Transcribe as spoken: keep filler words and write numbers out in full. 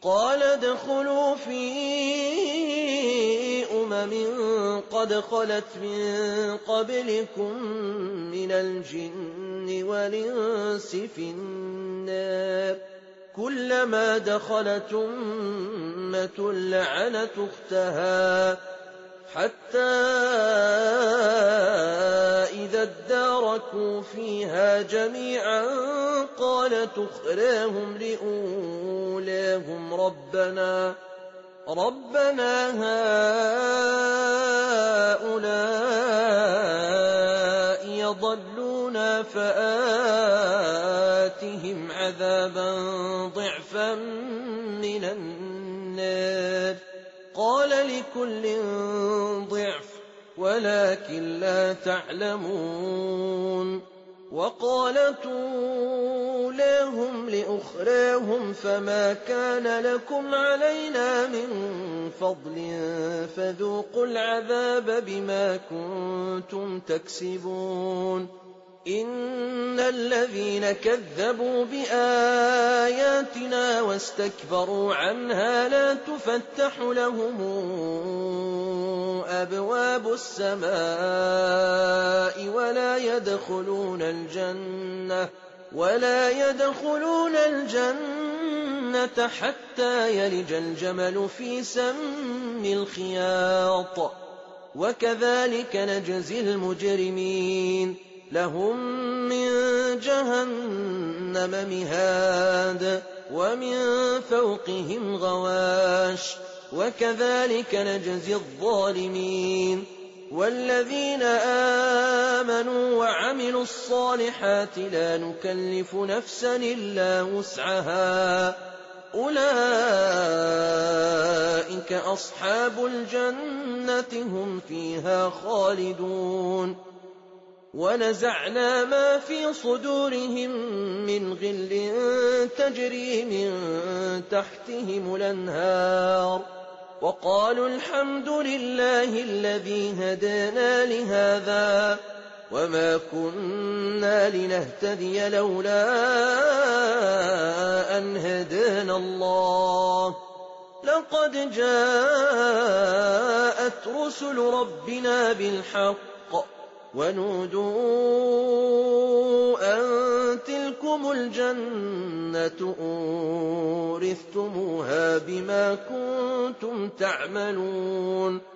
قال ادخلوا في أمم قد خلت من قبلكم من الجن والإنس في النار كلما دخلت أمة لعنت أختها حتى إذا اداركوا فيها جميعا قالت أخراهم لأولاهم ربنا ربنا هؤلاء يضلونا فآتهم عذابا ضعفا من النار قال لكل ضعف ولكن لا تعلمون وقالت أولاهم لأخراهم فما كان لكم علينا من فضل فذوقوا العذاب بما كنتم تكسبون إن الذين كذبوا بآياتنا واستكبروا عنها لا تفتح لهم أبواب السماء ولا يدخلون الجنة ولا يدخلون الجنة حتى يلج الجمل في سم الخياط وكذلك نجزي المجرمين لهم من جهنم مهاد ومن فوقهم غواش وكذلك نجزي الظالمين والذين آمنوا وعملوا الصالحات لا نكلف نفسا إلا وسعها أولئك أصحاب الجنة هم فيها خالدون ونزعنا ما في صدورهم من غل تجري من تحتهم الأنهار وقالوا الحمد لله الذي هدانا لهذا وما كنا لنهتدي لولا أن هدانا الله لقد جاءت رسل ربنا بالحق ونودوا أن تلكم الجنة أورثتموها بما كنتم تعملون